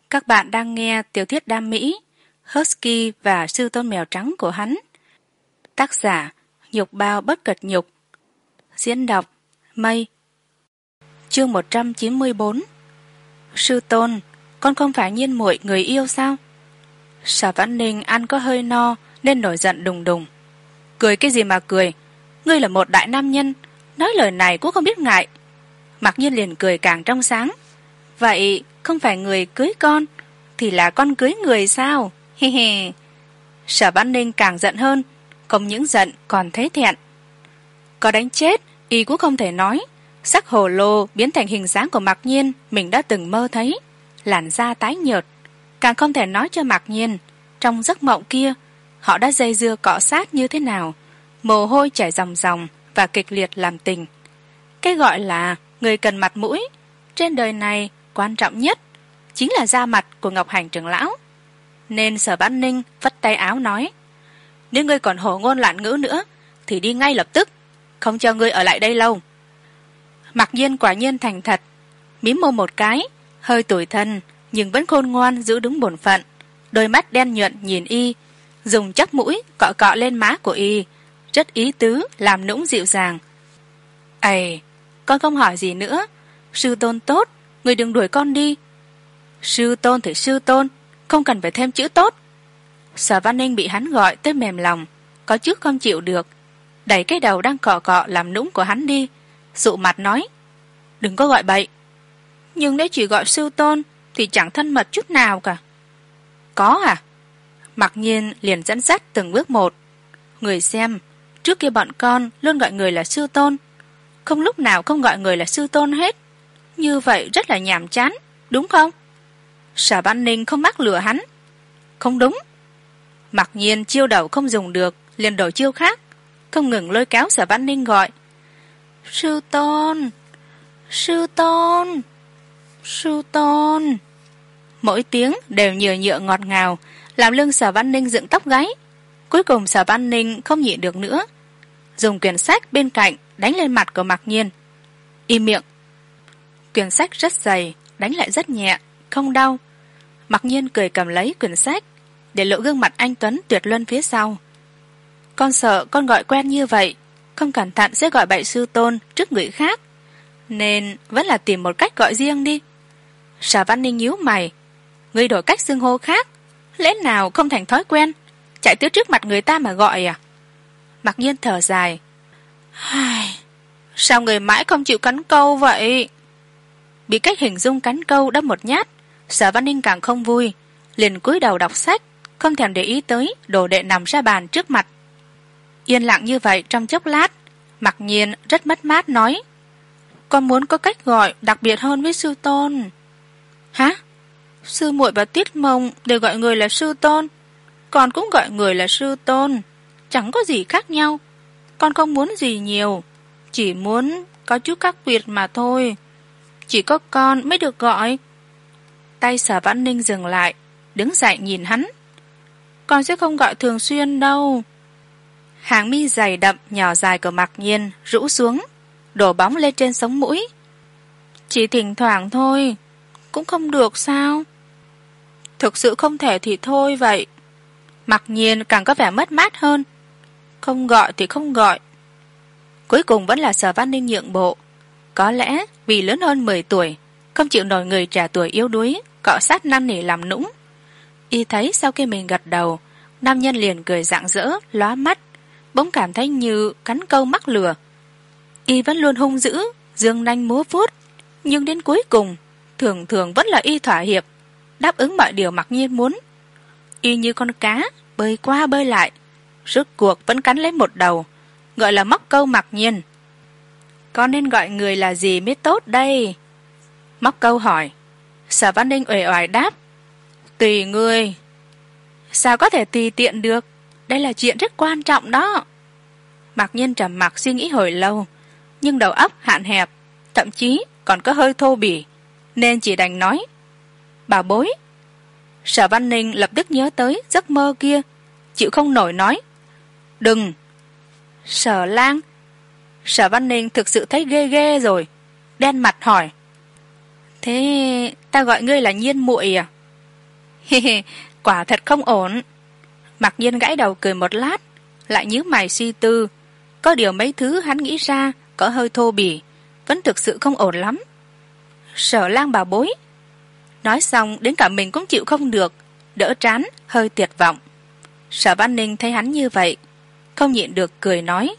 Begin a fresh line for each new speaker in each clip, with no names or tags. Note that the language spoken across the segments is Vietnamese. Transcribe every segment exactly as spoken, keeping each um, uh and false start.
Các bạn đang nghe tiểu thuyết đam mỹ Husky và sư tôn mèo trắng của hắn. Tác giả Nhục Bao Bất Cật Nhục. Diễn đọc Mây. Chương một trăm chín mươi bốn. Sư tôn, con không phải Nhiên muội người yêu sao? Sở Vãn Ninh ăn có hơi no nên nổi giận đùng đùng. Cười cái gì mà cười? Ngươi là một đại nam nhân, nói lời này cũng không biết ngại. Mặc Nhiên liền cười càng trong sáng. Vậy không phải người cưới con thì là con cưới người sao? He he. Sở Vãn Ninh càng giận hơn, không những giận còn thấy thẹn. Có đánh chết y cũng không thể nói. Sắc hồ lô biến thành hình dáng của Mặc Nhiên mình đã từng mơ thấy, làn da tái nhợt. Càng không thể nói cho Mặc Nhiên trong giấc mộng kia họ đã dây dưa cọ sát như thế nào, mồ hôi chảy ròng ròng và kịch liệt làm tình. Cái gọi là người cần mặt mũi trên đời này quan trọng nhất chính là da mặt của Ngọc Hành trưởng lão. Nên Sở Vãn Ninh vắt tay áo nói: nếu ngươi còn hổ ngôn loạn ngữ nữa thì đi ngay lập tức, không cho ngươi ở lại đây lâu. Mặc Nhiên quả nhiên thành thật, mím môi một cái, hơi tủi thân nhưng vẫn khôn ngoan giữ đúng bổn phận. Đôi mắt đen nhuận nhìn y, dùng chắp mũi cọ cọ lên má của y, rất ý tứ làm nũng dịu dàng. Ầy, con không hỏi gì nữa. Sư tôn tốt, người đừng đuổi con đi. Sư tôn thì sư tôn, không cần phải thêm chữ tốt. Sở Vãn Ninh bị hắn gọi tới mềm lòng, có chút không chịu được, đẩy cái đầu đang cọ cọ làm nũng của hắn đi, sụ mặt nói: đừng có gọi bậy. Nhưng nếu chỉ gọi sư tôn thì chẳng thân mật chút nào cả. Có à? Mặc Nhiên liền dẫn dắt từng bước một. Người xem, trước kia bọn con luôn gọi người là sư tôn, không lúc nào không gọi người là sư tôn hết. Như vậy rất là nhàm chán, đúng không? Sở Vãn Ninh không mắc lừa hắn. Không đúng. Mặc Nhiên chiêu đầu không dùng được, liền đổi chiêu khác, không ngừng lôi kéo Sở Vãn Ninh gọi: sư tôn, sư tôn, sư tôn. Mỗi tiếng đều nhựa nhựa ngọt ngào, làm lưng Sở Vãn Ninh dựng tóc gáy. Cuối cùng Sở Vãn Ninh không nhịn được nữa, dùng quyển sách bên cạnh đánh lên mặt của Mặc Nhiên. Im miệng. Quyển sách rất dày, đánh lại rất nhẹ, không đau. Mặc Nhiên cười cầm lấy quyển sách, để lộ gương mặt anh tuấn tuyệt luân phía sau. Con sợ con gọi quen như vậy, không cẩn thận sẽ gọi bậy sư tôn trước người khác, nên vẫn là tìm một cách gọi riêng đi. Sở Vãn Ninh nhíu mày: ngươi đổi cách xưng hô khác, lẽ nào không thành thói quen, chạy tới trước mặt người ta mà gọi à? Mặc Nhiên thở dài: sao người mãi không chịu cắn câu vậy? Bị cách hình dung cắn câu đâm một nhát, Sở Vãn Ninh càng không vui, liền cúi đầu đọc sách, không thèm để ý tới đồ đệ nằm ra bàn trước mặt. Yên lặng như vậy trong chốc lát, Mặc Nhiên rất mất mát nói: con muốn có cách gọi đặc biệt hơn với sư tôn. Hả? Sư muội và Tiết Mông đều gọi người là sư tôn, con cũng gọi người là sư tôn, chẳng có gì khác nhau. Con không muốn gì nhiều, chỉ muốn có chút khác biệt mà thôi. Chỉ có con mới được gọi. Tay Sở Vãn Ninh dừng lại, đứng dậy nhìn hắn: con sẽ không gọi thường xuyên đâu. Hàng mi dày đậm nhỏ dài của Mặc Nhiên rũ xuống, đổ bóng lên trên sống mũi. Chỉ thỉnh thoảng thôi, cũng không được sao? Thực sự không thể thì thôi vậy. Mặc Nhiên càng có vẻ mất mát hơn. Không gọi thì không gọi. Cuối cùng vẫn là Sở Vãn Ninh nhượng bộ. Có lẽ vì lớn hơn mười tuổi, không chịu nổi người trẻ tuổi yếu đuối cọ sát năn nỉ làm nũng. Y thấy sau khi mình gật đầu, nam nhân liền cười rạng rỡ lóa mắt, bỗng cảm thấy như cắn câu mắc lừa. Y vẫn luôn hung dữ, dương nanh múa vuốt, nhưng đến cuối cùng thường thường vẫn là y thỏa hiệp, đáp ứng mọi điều Mặc Nhiên muốn. Y như con cá bơi qua bơi lại, rốt cuộc vẫn cắn lấy một đầu, gọi là móc câu Mặc Nhiên. Con nên gọi người là gì mới tốt đây? Móc câu hỏi. Sở Vãn Ninh uể oải đáp: tùy ngươi. Sao có thể tùy tiện được, đây là chuyện rất quan trọng đó. Mặc Nhiên trầm mặc suy nghĩ hồi lâu, nhưng đầu óc hạn hẹp, thậm chí còn có hơi thô bỉ, nên chỉ đành nói: bảo bối. Sở Vãn Ninh lập tức nhớ tới giấc mơ kia, chịu không nổi nói: đừng. Sở Lang. Sở Vãn Ninh thực sự thấy ghê ghê rồi, đen mặt hỏi: thế ta gọi ngươi là Nhiên muội à? Hê hê, quả thật không ổn. Mặc nhiên gãi đầu cười một lát, lại nhíu mày suy tư. Có điều mấy thứ hắn nghĩ ra có hơi thô bỉ, vẫn thực sự không ổn lắm. Sở Lang bảo bối. Nói xong đến cả mình cũng chịu không được, đỡ trán, hơi tuyệt vọng. Sở Văn Ninh thấy hắn như vậy, không nhịn được cười nói.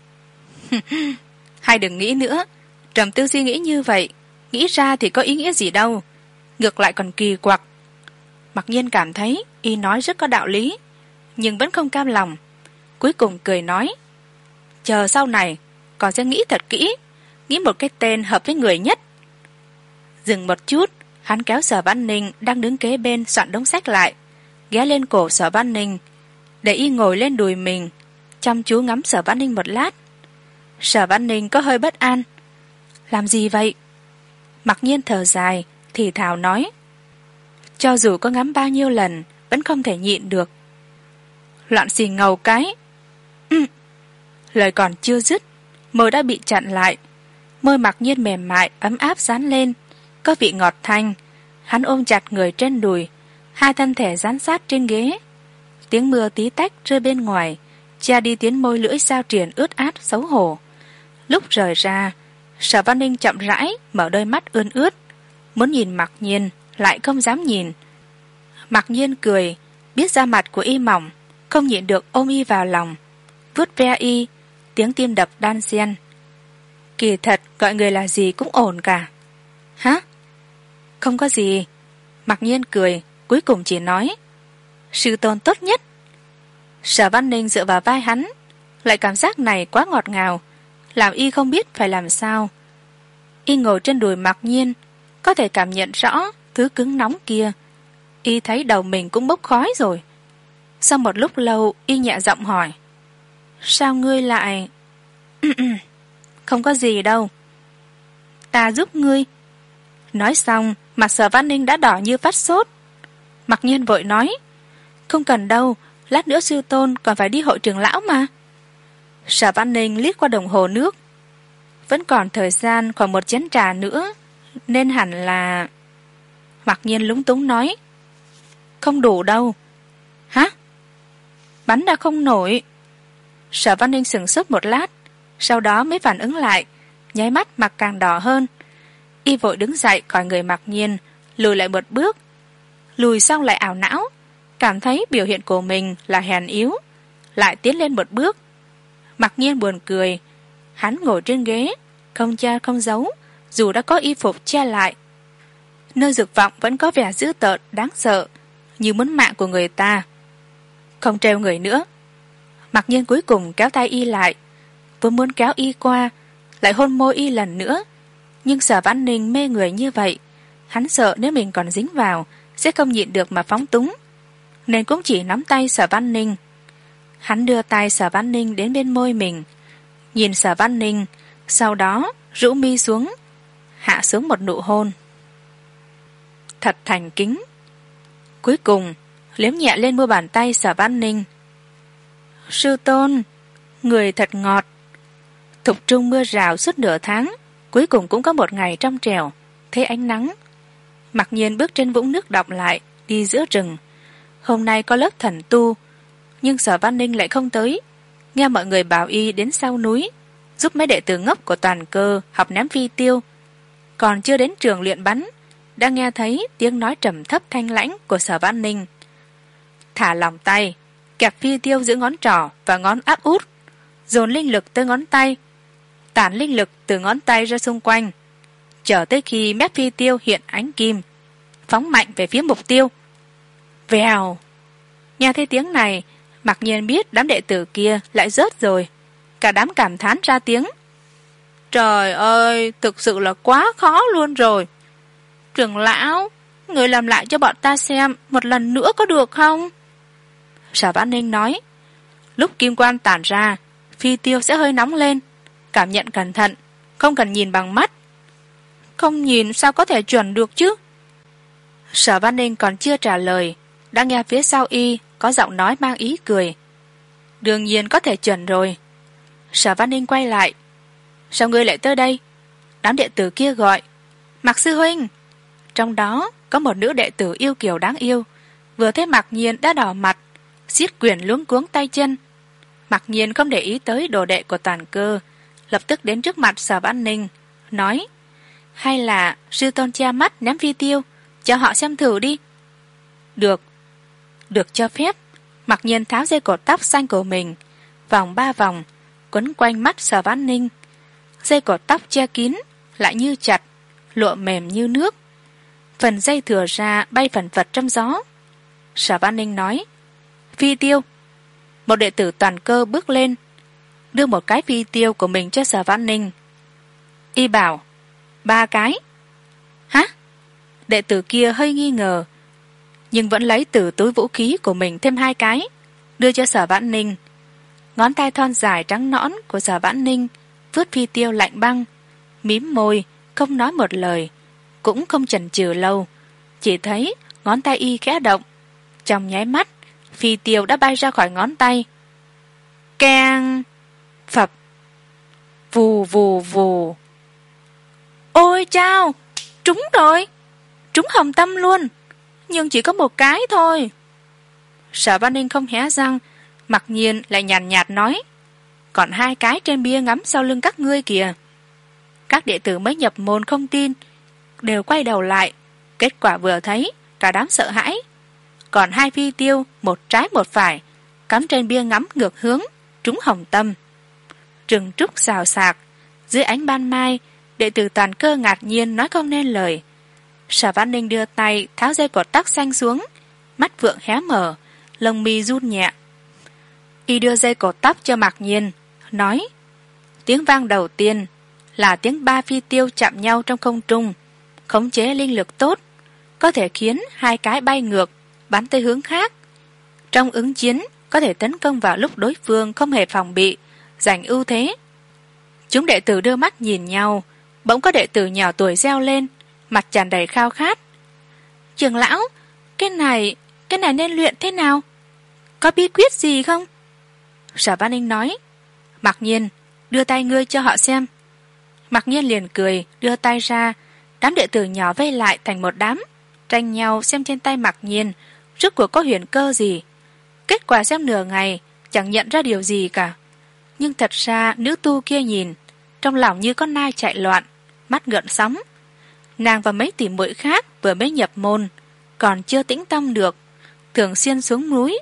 Hay đừng nghĩ nữa, trầm tư suy nghĩ như vậy, nghĩ ra thì có ý nghĩa gì đâu, ngược lại còn kỳ quặc. Mặc nhiên cảm thấy y nói rất có đạo lý, nhưng vẫn không cam lòng. Cuối cùng cười nói, chờ sau này còn sẽ nghĩ thật kỹ, nghĩ một cái tên hợp với người nhất. Dừng một chút, hắn kéo Sở Văn Ninh đang đứng kế bên soạn đống sách lại, ghé lên cổ Sở Văn Ninh, để y ngồi lên đùi mình, chăm chú ngắm Sở Văn Ninh một lát. Sở Văn Ninh có hơi bất an. Làm gì vậy? Mặc nhiên thở dài, thì thào nói, cho dù có ngắm bao nhiêu lần vẫn không thể nhịn được. Loạn xì ngầu cái. Ừ. Lời còn chưa dứt, môi đã bị chặn lại. Môi Mặc nhiên mềm mại ấm áp dán lên, có vị ngọt thanh. Hắn ôm chặt người trên đùi, hai thân thể dán sát trên ghế. Tiếng mưa tí tách rơi bên ngoài, che đi tiếng môi lưỡi sao triền ướt át xấu hổ. Lúc rời ra, Sở Văn Ninh chậm rãi mở đôi mắt ươn ướt, muốn nhìn Mặc nhiên lại không dám nhìn. Mặc nhiên cười, biết da mặt của y mỏng, không nhịn được ôm y vào lòng, vuốt ve y, tiếng tim đập đan xen. Kỳ thật gọi người là gì cũng ổn cả. Hả? Không có gì. Mặc nhiên cười, cuối cùng chỉ nói, sư tôn tốt nhất. Sở Văn Ninh dựa vào vai hắn, lại cảm giác này quá ngọt ngào, làm y không biết phải làm sao. Y ngồi trên đùi Mặc nhiên, có thể cảm nhận rõ thứ cứng nóng kia. Y thấy đầu mình cũng bốc khói rồi. Sau một lúc lâu, y nhẹ giọng hỏi, sao ngươi lại... Không có gì đâu. Ta giúp ngươi. Nói xong, mặt Sở Văn Ninh đã đỏ như phát sốt. Mặc nhiên vội nói, không cần đâu, lát nữa sư tôn còn phải đi hội trưởng lão mà. Sở Văn Ninh liếc qua đồng hồ nước, vẫn còn thời gian khoảng một chén trà nữa, nên hẳn là... Mặc nhiên lúng túng nói, không đủ đâu. Hả? Bắn đã không nổi. Sở Văn Ninh sửng sốt một lát, sau đó mới phản ứng lại, nháy mắt mặt càng đỏ hơn. Y vội đứng dậy khỏi người Mặc nhiên, lùi lại một bước. Lùi xong lại ảo não, cảm thấy biểu hiện của mình là hèn yếu, lại tiến lên một bước. Mặc nhiên buồn cười, hắn ngồi trên ghế, không che không giấu, dù đã có y phục che lại. Nơi Dực Vọng vẫn có vẻ dữ tợn đáng sợ, như muốn mạng của người ta. Không trêu người nữa. Mặc nhiên cuối cùng kéo tay y lại, vốn muốn kéo y qua, lại hôn môi y lần nữa. Nhưng Sở Văn Ninh mê người như vậy, hắn sợ nếu mình còn dính vào sẽ không nhịn được mà phóng túng, nên cũng chỉ nắm tay Sở Văn Ninh. Hắn đưa tay Sở Văn Ninh đến bên môi mình, nhìn Sở Văn Ninh, sau đó rũ mi xuống, hạ xuống một nụ hôn thật thành kính. Cuối cùng liếm nhẹ lên mu bàn tay Sở Văn Ninh. Sư tôn, người thật ngọt. Thục trung mưa rào suốt nửa tháng, cuối cùng cũng có một ngày trong trẻo, thấy ánh nắng. Mặc nhiên bước trên vũng nước đọng lại, đi giữa rừng. Hôm nay có lớp thần tu, nhưng Sở Văn Ninh lại không tới. Nghe mọi người bảo y đến sau núi, giúp mấy đệ tử ngốc của Toàn Cơ học ném phi tiêu. Còn chưa đến trường luyện bắn, đã nghe thấy tiếng nói trầm thấp thanh lãnh của Sở Văn Ninh. Thả lòng tay, kẹp phi tiêu giữa ngón trỏ và ngón áp út, dồn linh lực tới ngón tay, tản linh lực từ ngón tay ra xung quanh, chờ tới khi mép phi tiêu hiện ánh kim, phóng mạnh về phía mục tiêu. Vèo! Nghe thấy tiếng này, Mặc nhiên biết đám đệ tử kia lại rớt rồi. Cả đám cảm thán ra tiếng. Trời ơi, thực sự là quá khó luôn rồi. Trưởng lão, người làm lại cho bọn ta xem một lần nữa có được không? Sở Văn Ninh nói, lúc kim quang tản ra, phi tiêu sẽ hơi nóng lên, cảm nhận cẩn thận, không cần nhìn bằng mắt. Không nhìn sao có thể chuẩn được chứ? Sở Văn Ninh còn chưa trả lời, đã nghe phía sau y có giọng nói mang ý cười. Đương nhiên có thể chuẩn rồi. Sở Văn Ninh quay lại. Sao ngươi lại tới đây? Đám đệ tử kia gọi, Mặc sư huynh. Trong đó có một nữ đệ tử yêu kiều đáng yêu, vừa thấy Mặc Nhiên đã đỏ mặt, xiết quyền luống cuống tay chân. Mặc Nhiên không để ý tới đồ đệ của Toàn Cơ, lập tức đến trước mặt Sở Vãn Ninh, nói: hay là sư tôn che mắt ném phi tiêu, cho họ xem thử đi. Được. Được cho phép. Mặc Nhiên tháo dây cột tóc xanh của mình, vòng ba vòng quấn quanh mắt Sở Vãn Ninh. Dây cột tóc che kín lại như chặt, lụa mềm như nước. Phần dây thừa ra bay phần phật trong gió. Sở Vãn Ninh nói: phi tiêu. Một đệ tử Toàn Cơ bước lên, đưa một cái phi tiêu của mình cho Sở Vãn Ninh. Y bảo: ba cái. Hả? Đệ tử kia hơi nghi ngờ, nhưng vẫn lấy từ túi vũ khí của mình thêm hai cái, đưa cho Sở Vãn Ninh. Ngón tay thon dài trắng nõn của Sở Vãn Ninh vớt phi tiêu lạnh băng, mím môi không nói một lời, cũng không chần chừ lâu, chỉ thấy ngón tay y khẽ động, trong nháy mắt phi tiêu đã bay ra khỏi ngón tay. Keng, phập, vù vù vù. Ôi chao, trúng rồi, trúng hồng tâm luôn, nhưng chỉ có một cái thôi. Sở Vãn Ninh không hé răng. Mặc Nhiên lại nhàn nhạt nói: còn hai cái trên bia ngắm sau lưng các ngươi kìa. Các đệ tử mới nhập môn không tin, đều quay đầu lại. Kết quả vừa thấy, cả đám sợ hãi. Còn hai phi tiêu, một trái một phải, cắm trên bia ngắm ngược hướng, trúng hồng tâm. Rừng trúc xào xạc, dưới ánh ban mai, đệ tử Toàn Cơ ngạc nhiên nói không nên lời. Sở Vãn Ninh đưa tay tháo dây cột tóc xanh xuống, mắt vượng hé mở, lông mi run nhẹ. Y đưa dây cột tóc cho Mặc Nhiên, nói: tiếng vang đầu tiên là tiếng ba phi tiêu chạm nhau trong không trung, khống chế linh lực tốt, có thể khiến hai cái bay ngược, bắn tới hướng khác. Trong ứng chiến có thể tấn công vào lúc đối phương không hề phòng bị, giành ưu thế. Chúng đệ tử đưa mắt nhìn nhau, bỗng có đệ tử nhỏ tuổi reo lên, mặt tràn đầy khao khát: trưởng lão, cái này cái này nên luyện thế nào, có bí quyết gì không? Sở Vãn Ninh nói: Mặc Nhiên, đưa tay ngươi cho họ xem. Mặc Nhiên liền cười, đưa tay ra. Đám đệ tử nhỏ vây lại thành một đám, tranh nhau xem trên tay Mặc Nhiên rốt cuộc có huyền cơ gì. Kết quả xem nửa ngày chẳng nhận ra điều gì cả. Nhưng thật ra nữ tu kia nhìn, trong lòng như con nai chạy loạn, mắt gợn sóng. Nàng và mấy tỷ muội khác vừa mới nhập môn, còn chưa tĩnh tâm được, thường xuyên xuống núi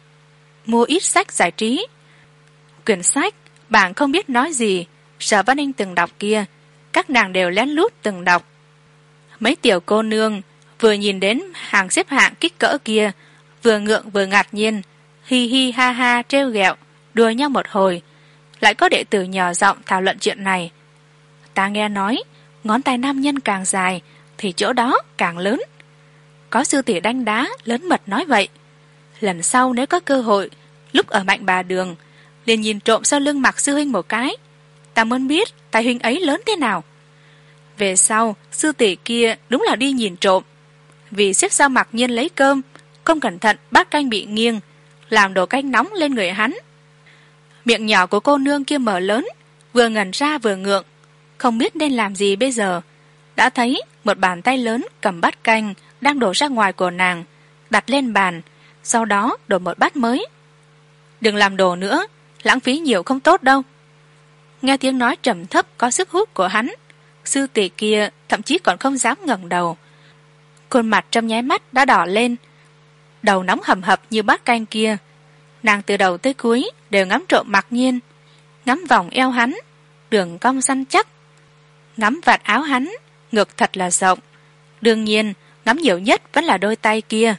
mua ít sách giải trí. Quyển sách bạn không biết nói gì Sở Vãn Ninh từng đọc kia, các nàng đều lén lút từng đọc. Mấy tiểu cô nương vừa nhìn đến hàng xếp hạng kích cỡ kia, vừa ngượng vừa ngạc nhiên, hi hi ha ha trêu ghẹo đùa nhau một hồi. Lại có đệ tử nhỏ giọng thảo luận chuyện này: ta nghe nói ngón tay nam nhân càng dài thì chỗ đó càng lớn. Có sư tỷ đánh đá lớn mật nói vậy. Lần sau nếu có cơ hội, lúc ở Mạnh Bà Đường liền nhìn trộm sau lưng Mặc sư huynh một cái, ta muốn biết tay huynh ấy lớn thế nào. Về sau sư tỷ kia đúng là đi nhìn trộm, vì xếp sau Mặc Nhiên lấy cơm, không cẩn thận bát canh bị nghiêng, làm đổ canh nóng lên người hắn. Miệng nhỏ của cô nương kia mở lớn, vừa ngẩn ra vừa ngượng, không biết nên làm gì bây giờ. Đã thấy một bàn tay lớn cầm bát canh đang đổ ra ngoài của nàng, đặt lên bàn, sau đó đổ một bát mới. Đừng làm đổ nữa, lãng phí nhiều không tốt đâu. Nghe tiếng nói trầm thấp có sức hút của hắn, sư tỷ kia thậm chí còn không dám ngẩng đầu. Khuôn mặt trong nháy mắt đã đỏ lên, đầu nóng hầm hập như bát canh kia. Nàng từ đầu tới cuối đều ngắm trộm Mặc Nhiên, ngắm vòng eo hắn, đường cong săn chắc, ngắm vạt áo hắn, ngực thật là rộng. Đương nhiên ngắm nhiều nhất vẫn là đôi tay kia.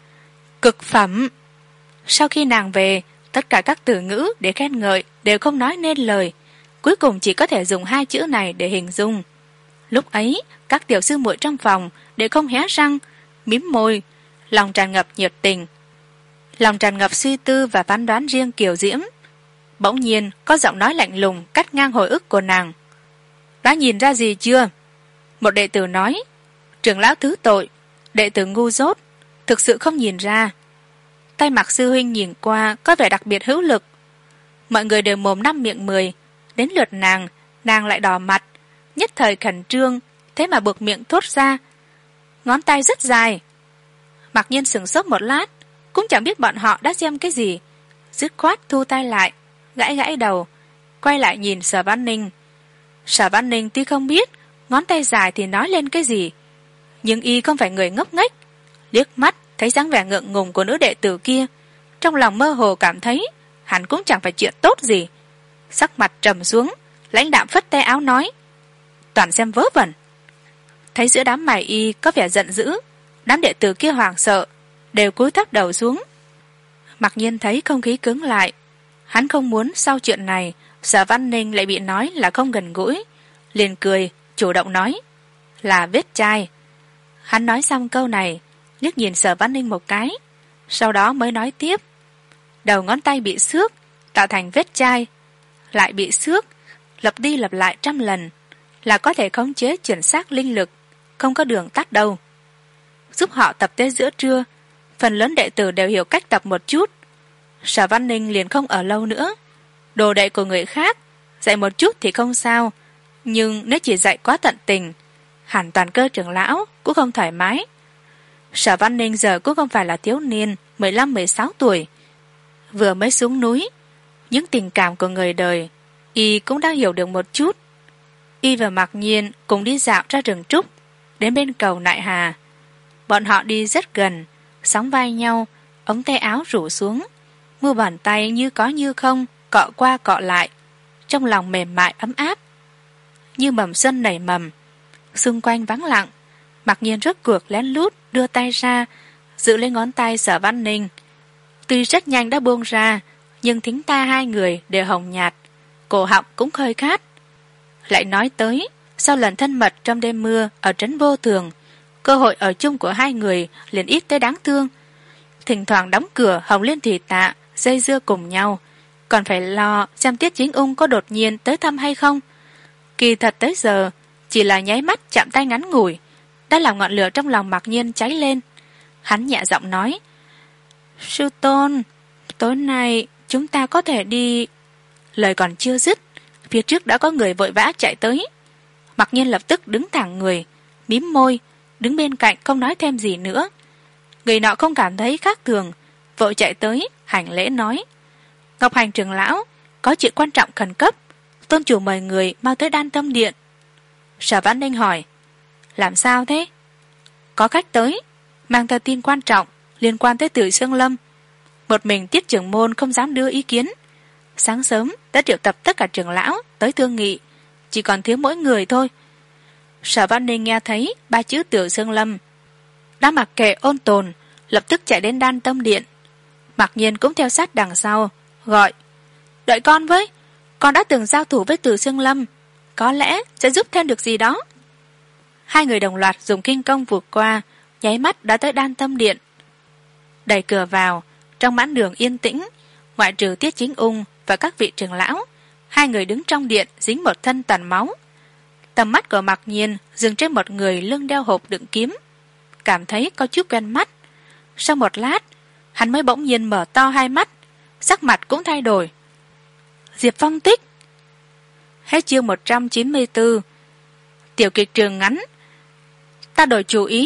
Cực phẩm. Sau khi nàng về, tất cả các từ ngữ để khen ngợi đều không nói nên lời, cuối cùng chỉ có thể dùng hai chữ này để hình dung. Lúc ấy các tiểu sư muội trong phòng đều không hé răng, mím môi, lòng tràn ngập nhiệt tình, lòng tràn ngập suy tư và phán đoán riêng kiều diễm. Bỗng nhiên có giọng nói lạnh lùng cắt ngang hồi ức của nàng: đã nhìn ra gì chưa? Một đệ tử nói: trưởng lão thứ tội, đệ tử ngu dốt, thực sự không nhìn ra. Tay Mặc sư huynh nhìn qua có vẻ đặc biệt hữu lực. Mọi người đều mồm năm miệng mười, đến lượt nàng, nàng lại đỏ mặt, nhất thời khẩn trương, thế mà buộc miệng thốt ra: ngón tay rất dài. Mặc Nhiên sửng sốt một lát, cũng chẳng biết bọn họ đã xem cái gì, dứt khoát thu tay lại, gãi gãi đầu, quay lại nhìn Sở Văn Ninh. Sở Văn Ninh tuy không biết ngón tay dài thì nói lên cái gì, nhưng y không phải người ngốc nghếch, liếc mắt thấy dáng vẻ ngượng ngùng của nữ đệ tử kia, trong lòng mơ hồ cảm thấy hắn cũng chẳng phải chuyện tốt gì. Sắc mặt trầm xuống, lãnh đạm phất tay áo nói: toàn xem vớ vẩn. Thấy giữa đám mày y có vẻ giận dữ, đám đệ tử kia hoảng sợ, đều cúi thấp đầu xuống. Mặc Nhiên thấy không khí cứng lại, hắn không muốn sau chuyện này Sở Văn Ninh lại bị nói là không gần gũi, liền cười chủ động nói: là vết chai. Hắn nói xong câu này, liếc nhìn Sở Văn Ninh một cái, sau đó mới nói tiếp: đầu ngón tay bị xước, tạo thành vết chai, lại bị xước, lặp đi lặp lại trăm lần, là có thể khống chế chuẩn xác linh lực, không có đường tắt đâu. Giúp họ tập tới giữa trưa, phần lớn đệ tử đều hiểu cách tập một chút. Sở Văn Ninh liền không ở lâu nữa. Đồ đệ của người khác dạy một chút thì không sao, nhưng nếu chỉ dạy quá tận tình, hẳn toàn cơ trưởng lão cũng không thoải mái. Sở Văn Ninh giờ cũng không phải là thiếu niên mười lăm mười sáu tuổi, vừa mới xuống núi, những tình cảm của người đời y cũng đã hiểu được một chút. Y và Mặc Nhiên cùng đi dạo ra rừng trúc, đến bên cầu Nại Hà. Bọn họ đi rất gần, sóng vai nhau, ống tay áo rủ xuống, mu bàn tay như có như không cọ qua cọ lại, trong lòng mềm mại ấm áp như mầm xuân nảy mầm. Xung quanh vắng lặng, Mặc Nhiên rốt cuộc lén lút đưa tay ra giữ lấy ngón tay Sở Văn Ninh. Tuy rất nhanh đã buông ra, nhưng thính ta hai người đều hồng nhạt, cổ họng cũng khơi khát. Lại nói tới sau lần thân mật trong đêm mưa ở trấn Vô Thường, cơ hội ở chung của hai người liền ít tới đáng thương. Thỉnh thoảng đóng cửa hồng liên thủy tạ dây dưa cùng nhau, còn phải lo xem Tiết Chính Ung có đột nhiên tới thăm hay không. Kỳ thật tới giờ chỉ là nháy mắt chạm tay ngắn ngủi đã làm ngọn lửa trong lòng Mặc Nhiên cháy lên. Hắn nhẹ giọng nói: sư tôn, tối nay chúng ta có thể đi. Lời còn chưa dứt, phía trước đã có người vội vã chạy tới. Mặc Nhiên lập tức đứng thẳng người, mím môi, đứng bên cạnh không nói thêm gì nữa. Người nọ không cảm thấy khác thường, vội chạy tới hành lễ nói: Ngọc Hành trưởng lão, có chuyện quan trọng khẩn cấp, tôn chủ mời người mau tới Đan Tâm Điện. Sở Văn Ninh hỏi: làm sao thế? Có khách tới, mang theo tin quan trọng liên quan tới Tử Xương Lâm. Một mình Tiết trưởng môn không dám đưa ý kiến, sáng sớm đã triệu tập tất cả trưởng lão tới thương nghị, chỉ còn thiếu mỗi người thôi. Sở Văn Ninh nghe thấy ba chữ Tử Xương Lâm, đã mặc kệ ôn tồn, lập tức chạy đến Đan Tâm Điện. Mặc Nhiên cũng theo sát đằng sau, gọi: đợi con với, con đã từng giao thủ với Tử Xương Lâm, có lẽ sẽ giúp thêm được gì đó. Hai người đồng loạt dùng kinh công vụt qua, nháy mắt đã tới Đan Tâm Điện. Đẩy cửa vào, trong mãn đường yên tĩnh, ngoại trừ Tiết Chính Ung và các vị trưởng lão, hai người đứng trong điện dính một thân tàn máu. Tầm mắt của Mặc Nhiên dừng trên một người lưng đeo hộp đựng kiếm, cảm thấy có chút quen mắt. Sau một lát, hắn mới bỗng nhiên mở to hai mắt, sắc mặt cũng thay đổi. Diệp Phong Tích. Hết chương một trăm chín mươi bốn. Tiểu kịch trường ngắn Ta đổi chủ ý.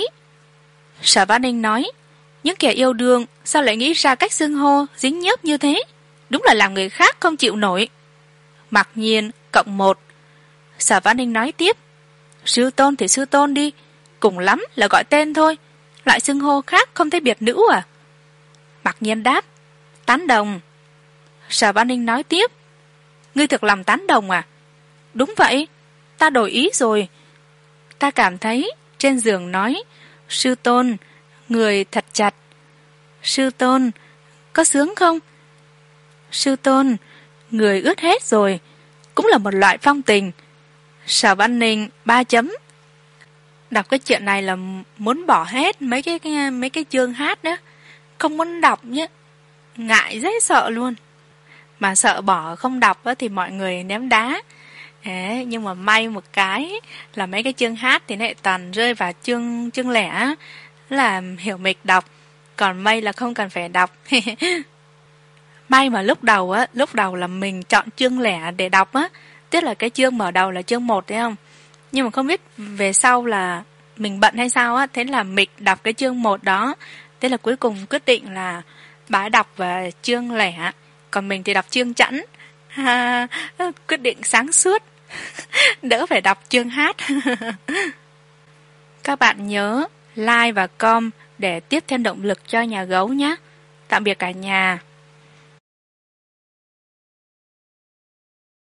Sở Văn Ninh nói: những kẻ yêu đương sao lại nghĩ ra cách xưng hô dính nhớp như thế, đúng là làm người khác không chịu nổi. Mặc Nhiên cộng một. Sở Văn Ninh nói tiếp: sư tôn thì sư tôn đi, cùng lắm là gọi tên thôi, loại xưng hô khác không thấy biệt nữ à? Mặc Nhiên đáp: tán đồng. Sở Văn Ninh nói tiếp: ngươi thực lòng tán đồng à? Đúng vậy, ta đổi ý rồi. Ta cảm thấy trên giường nói sư tôn, người thật chặt. Sư tôn, có sướng không? Sư tôn, người ướt hết rồi, cũng là một loại phong tình. Sở Văn Ninh ba chấm. Đọc cái chuyện này là muốn bỏ hết mấy cái, cái mấy cái chương hát nữa, không muốn đọc nhé, ngại dễ sợ luôn. Mà sợ bỏ không đọc thì mọi người ném đá. Thế, nhưng mà may một cái là mấy cái chương hát thì lại toàn rơi vào chương chương lẻ, là hiểu mịch đọc, còn may là không cần phải đọc. May mà lúc đầu á, lúc đầu là mình chọn chương lẻ để đọc á, tức là cái chương mở đầu là chương một đấy không, nhưng mà không biết về sau là mình bận hay sao á, thế là mịch đọc cái chương một đó, Thế là cuối cùng quyết định là bà ấy đọc và chương lẻ, còn mình thì đọc chương chẵn. À, quyết định sáng suốt, đỡ phải đọc chương hát. Các bạn nhớ like và com để tiếp thêm động lực cho nhà gấu nhé. Tạm biệt cả nhà.